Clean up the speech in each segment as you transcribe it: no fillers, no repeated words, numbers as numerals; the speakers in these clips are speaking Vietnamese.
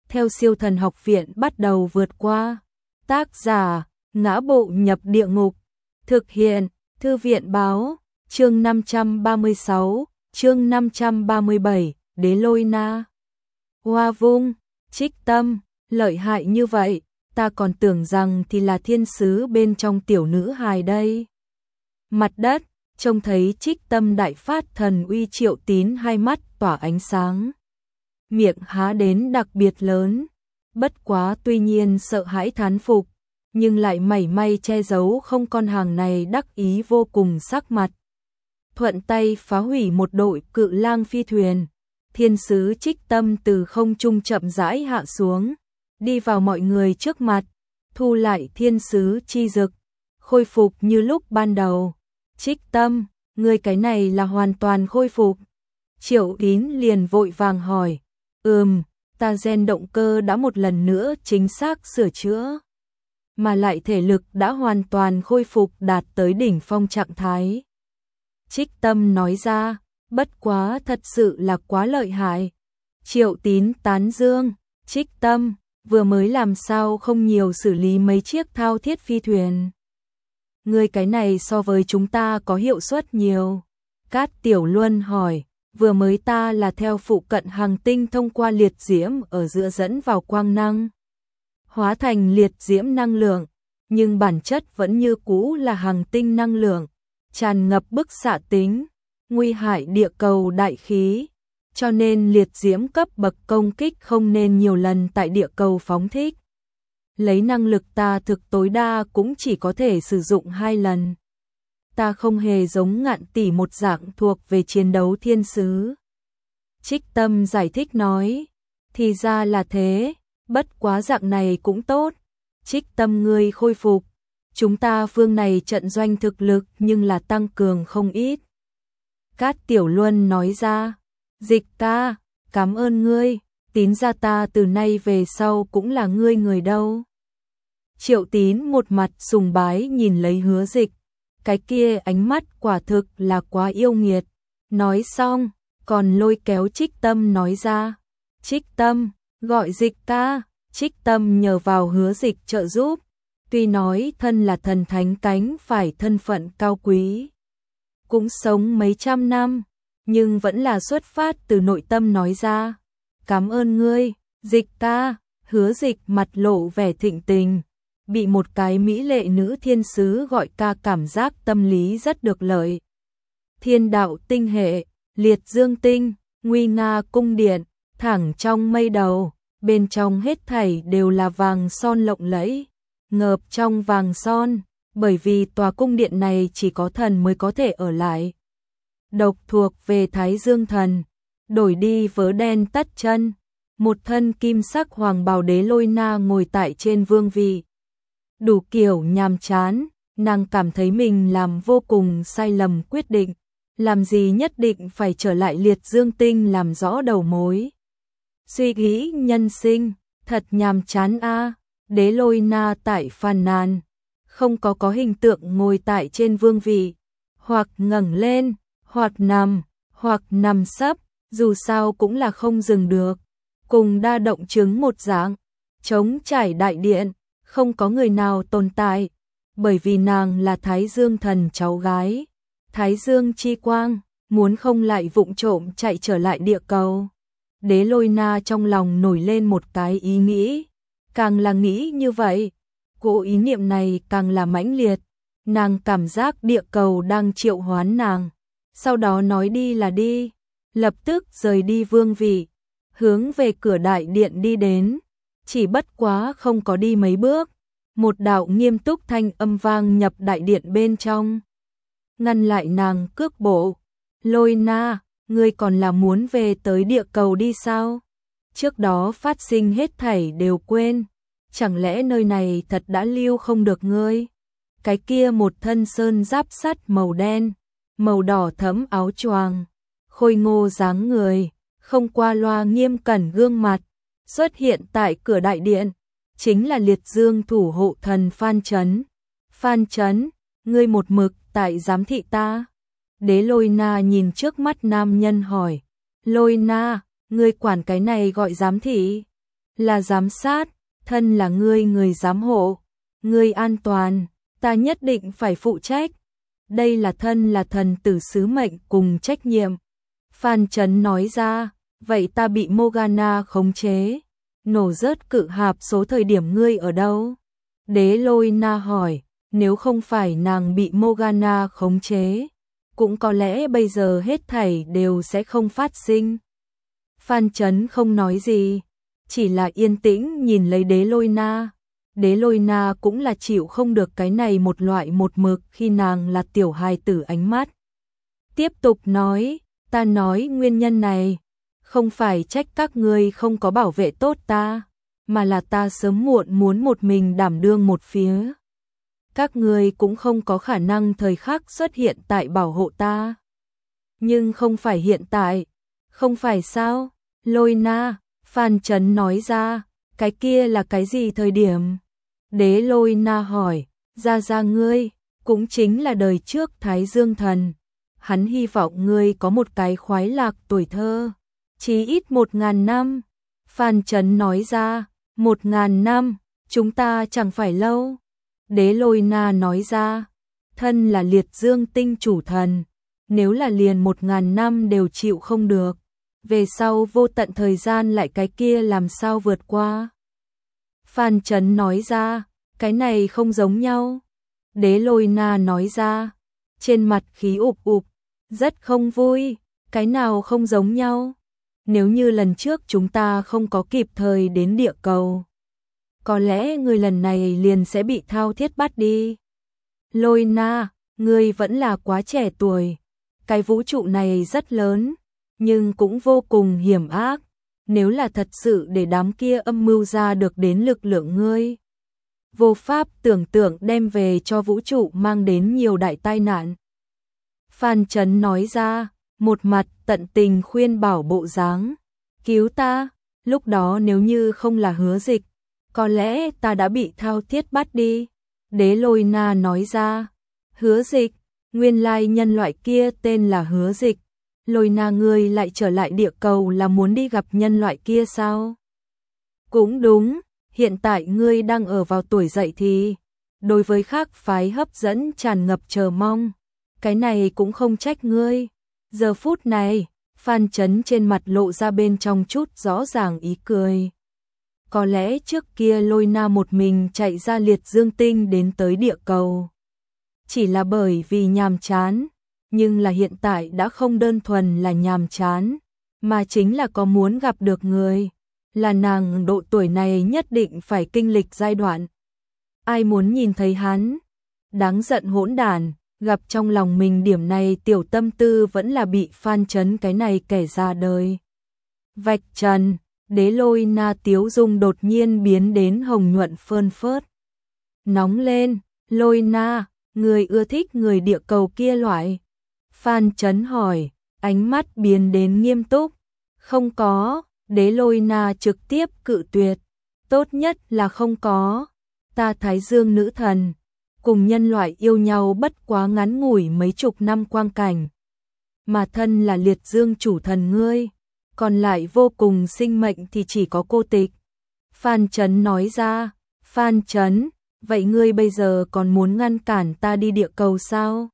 theo Siêu Thần Học Viện bắt đầu vượt qua. Tác giả: Ngã Bộ Nhập Địa Ngục. Thực hiện: Thư viện báo. Chương 536, chương 537, Đế Lôi Na. Hoa Vung, Trích Tâm, lợi hại như vậy, ta còn tưởng rằng thì là thiên sứ bên trong tiểu nữ hài đây. Mặt đất, trông thấy Trích Tâm đại phát thần uy, Triệu Tín hai mắt tỏa ánh sáng. Miệng há đến đặc biệt lớn, bất quá tuy nhiên sợ hãi thán phục, nhưng lại mảy may che giấu không con hàng này đắc ý vô cùng sắc mặt. Thuận tay phá hủy một đội cự lang phi thuyền, thiên sứ Trích Tâm từ không trung chậm rãi hạ xuống, đi vào mọi người trước mặt, thu lại thiên sứ chi dực, khôi phục như lúc ban đầu. Trích Tâm, người cái này là hoàn toàn khôi phục. Triệu Tín liền vội vàng hỏi, ta gen động cơ đã một lần nữa chính xác sửa chữa, mà lại thể lực đã hoàn toàn khôi phục đạt tới đỉnh phong trạng thái. Trích Tâm nói ra, bất quá thật sự là quá lợi hại. Triệu Tín tán dương, Trích Tâm, vừa mới làm sao không nhiều xử lý mấy chiếc thao thiết phi thuyền. Người cái này so với chúng ta có hiệu suất nhiều. Cát Tiểu Luân hỏi, vừa mới ta là theo phụ cận hành tinh thông qua liệt diễm ở giữa dẫn vào quang năng, hóa thành liệt diễm năng lượng, nhưng bản chất vẫn như cũ là hành tinh năng lượng, tràn ngập bức xạ tính, nguy hại địa cầu đại khí, cho nên liệt diễm cấp bậc công kích không nên nhiều lần tại địa cầu phóng thích. Lấy năng lực ta thực tối đa cũng chỉ có thể sử dụng 2 lần. Ta không hề giống Ngạn tỷ một dạng thuộc về chiến đấu thiên sứ. Trích Tâm giải thích nói, thì ra là thế, bất quá dạng này cũng tốt. Trích Tâm ngươi khôi phục, chúng ta phương này trận doanh thực lực nhưng là tăng cường không ít. Cát Tiểu Luân nói ra, Dịch ca, cảm ơn ngươi, Tín ra ta từ nay về sau cũng là ngươi người đâu. Triệu Tín một mặt sùng bái nhìn lấy Hứa Dịch, cái kia ánh mắt quả thực là quá yêu nghiệt. Nói xong, còn lôi kéo Trích Tâm nói ra, Trích Tâm, gọi Dịch ca. Trích Tâm nhờ vào Hứa Dịch trợ giúp, tuy nói thân là thần thánh cánh phải thân phận cao quý, cũng sống mấy trăm năm, nhưng vẫn là xuất phát từ nội tâm nói ra, cảm ơn ngươi, Dịch ca. Hứa Dịch mặt lộ vẻ thịnh tình, bị một cái mỹ lệ nữ thiên sứ gọi ca cảm giác tâm lý rất được lợi. Thiên đạo tinh hệ, liệt dương tinh, nguy nga cung điện, thẳng trong mây đầu, bên trong hết thảy đều là vàng son lộng lẫy, ngợp trong vàng son, bởi vì tòa cung điện này chỉ có thần mới có thể ở lại. Độc thuộc về Thái Dương thần, đổi đi vớ đen tất chân, một thân kim sắc hoàng bào Đế Lôi Na ngồi tại trên vương vị. Đủ kiểu nhàm chán, nàng cảm thấy mình làm vô cùng sai lầm quyết định, làm gì nhất định phải trở lại liệt dương tinh làm rõ đầu mối. Suy nghĩ nhân sinh, thật nhàm chán a. Đế Lôi Na tại phàn nàn, không có hình tượng ngồi tại trên vương vị, hoặc ngẩng lên, hoặc nằm sấp, dù sao cũng là không dừng được, cùng đa động chứng một dạng, trống trải đại điện, không có người nào tồn tại, bởi vì nàng là Thái Dương thần cháu gái, Thái Dương chi quang, muốn không lại vụng trộm chạy trở lại địa cầu. Đế Lôi Na trong lòng nổi lên một cái ý nghĩ, càng là nghĩ như vậy, cỗ ý niệm này càng là mãnh liệt, nàng cảm giác địa cầu đang triệu hoán nàng, sau đó nói đi là đi, lập tức rời đi vương vị, hướng về cửa đại điện đi đến, chỉ bất quá không có đi mấy bước, một đạo nghiêm túc thanh âm vang nhập đại điện bên trong, ngăn lại nàng cước bộ. Lôi Na, ngươi còn là muốn về tới địa cầu đi sao? Trước đó phát sinh hết thảy đều quên, chẳng lẽ nơi này thật đã lưu không được ngươi? Cái kia một thân sơn giáp sắt màu đen, màu đỏ thẫm áo choàng, khôi ngô dáng người, không qua loa nghiêm cẩn gương mặt, xuất hiện tại cửa đại điện, chính là liệt dương thủ hộ thần Phan Chấn. Phan Chấn, ngươi một mực tại giám thị ta. Đế Lôi Na nhìn trước mắt nam nhân hỏi, Lôi Na, ngươi quản cái này gọi giám thị? là giám sát, thân là ngươi người giám hộ, ngươi an toàn, ta nhất định phải phụ trách. Đây là thân là thần tử sứ mệnh cùng trách nhiệm. Phan Chấn nói ra, vậy ta bị Morgana khống chế, nổ rớt cự hạp số thời điểm ngươi ở đâu? Đế Lôi Na hỏi, nếu không phải nàng bị Morgana khống chế, cũng có lẽ bây giờ hết thảy đều sẽ không phát sinh. Phan Chấn không nói gì, chỉ là yên tĩnh nhìn lấy Đế Lôi Na. Đế Lôi Na cũng là chịu không được cái này một loại một mực khi nàng là tiểu hài tử ánh mắt. Tiếp tục nói, ta nói nguyên nhân này, không phải trách các ngươi không có bảo vệ tốt ta, mà là ta sớm muộn muốn một mình đảm đương một phía. Các ngươi cũng không có khả năng thời khắc xuất hiện tại bảo hộ ta. Nhưng không phải hiện tại, không phải sao? Lôi Na, Phan Chấn nói ra, cái kia là cái gì thời điểm? Đế Lôi Na hỏi, ra ngươi, cũng chính là đời trước Thái Dương Thần. Hắn hy vọng ngươi có một cái khoái lạc tuổi thơ, chí ít 1000 năm. Phan Chấn nói ra, 1000 năm, chúng ta chẳng phải lâu. Đế Lôi Na nói ra, thân là liệt dương tinh chủ thần, nếu là liền 1000 năm đều chịu không được, về sau vô tận thời gian lại cái kia làm sao vượt qua. Phan Chấn nói ra, cái này không giống nhau. Đế Lôi Na nói ra, trên mặt khí ụp ụp, rất không vui, cái nào không giống nhau. Nếu như lần trước chúng ta không có kịp thời đến địa cầu, có lẽ người lần này liền sẽ bị thao thiết bắt đi. Lôi Na, ngươi vẫn là quá trẻ tuổi. Cái vũ trụ này rất lớn, nhưng cũng vô cùng hiểm ác. Nếu là thật sự để đám kia âm mưu ra được đến lực lượng ngươi, vô pháp tưởng tượng đem về cho vũ trụ mang đến nhiều đại tai nạn. Phan Chấn nói ra, một mặt tận tình khuyên bảo bộ dáng, cứu ta, lúc đó nếu như không là Hứa Dịch, có lẽ ta đã bị thao thiết bắt đi. Đế Lôi Na nói ra, Hứa Dịch, nguyên lai nhân loại kia tên là Hứa Dịch. Lôi Na ngươi lại trở lại địa cầu là muốn đi gặp nhân loại kia sao? Cũng đúng, hiện tại ngươi đang ở vào tuổi dậy thì, đối với khác phái hấp dẫn tràn ngập chờ mong. Cái này cũng không trách ngươi. Giờ phút này, Phan Chấn trên mặt lộ ra bên trong chút rõ ràng ý cười. Có lẽ trước kia Lôi Na một mình chạy ra liệt dương tinh đến tới địa cầu, chỉ là bởi vì nhàm chán, nhưng là hiện tại đã không đơn thuần là nhàm chán, mà chính là có muốn gặp được người, là nàng độ tuổi này nhất định phải kinh lịch giai đoạn. Ai muốn nhìn thấy hắn? Đáng giận hỗn đản, gặp trong lòng mình điểm này tiểu tâm tư vẫn là bị Phan Chấn cái này kẻ ra đời vạch trần. Đế Lôi Na tiếu dung đột nhiên biến đến hồng nhuận phơn phớt. Nóng lên, Lôi Na, người ưa thích người địa cầu kia loại? Phan Chấn hỏi, ánh mắt biến đến nghiêm túc. Không có, Đế Lôi Na trực tiếp cự tuyệt. Tốt nhất là không có. Ta Thái Dương nữ thần, cùng nhân loại yêu nhau bất quá ngắn ngủi mấy chục năm quang cảnh. Mà thân là liệt dương chủ thần ngươi, còn lại vô cùng sinh mệnh thì chỉ có cô tịch. Phan Chấn nói ra, Phan Chấn, vậy ngươi bây giờ còn muốn ngăn cản ta đi địa cầu sao?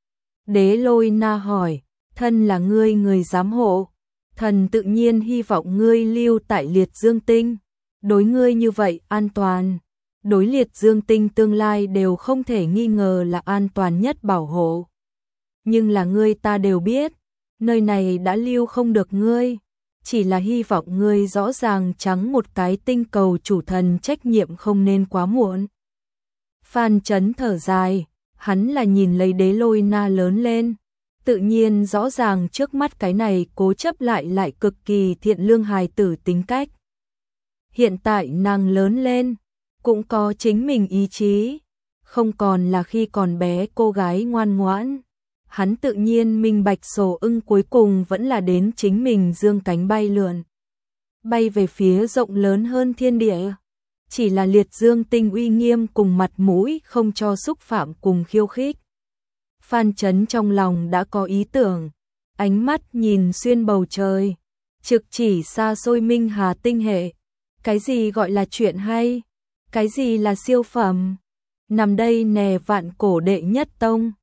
Đế Lôi Na hỏi, thân là ngươi người giám hộ, thần tự nhiên hy vọng ngươi lưu tại liệt dương tinh. Đối ngươi như vậy an toàn, đối liệt dương tinh tương lai đều không thể nghi ngờ là an toàn nhất bảo hộ. Nhưng là ngươi ta đều biết, nơi này đã lưu không được ngươi, chỉ là hy vọng ngươi rõ ràng trắng một cái tinh cầu chủ thần trách nhiệm không nên quá muộn. Phan Chấn thở dài, hắn là nhìn lấy Đế Lôi Na lớn lên, tự nhiên rõ ràng trước mắt cái này cố chấp lại cực kỳ thiện lương hài tử tính cách. Hiện tại nàng lớn lên, cũng có chính mình ý chí, không còn là khi còn bé cô gái ngoan ngoãn. Hắn tự nhiên minh bạch sổ ưng cuối cùng vẫn là đến chính mình dương cánh bay lượn, bay về phía rộng lớn hơn thiên địa. Chỉ là liệt dương tinh uy nghiêm cùng mặt mũi không cho xúc phạm cùng khiêu khích. Phan Chấn trong lòng đã có ý tưởng, ánh mắt nhìn xuyên bầu trời, trực chỉ xa xôi Minh Hà tinh hệ. Cái gì gọi là chuyện hay? Cái gì là siêu phẩm? Nằm đây nè vạn cổ đệ nhất tông.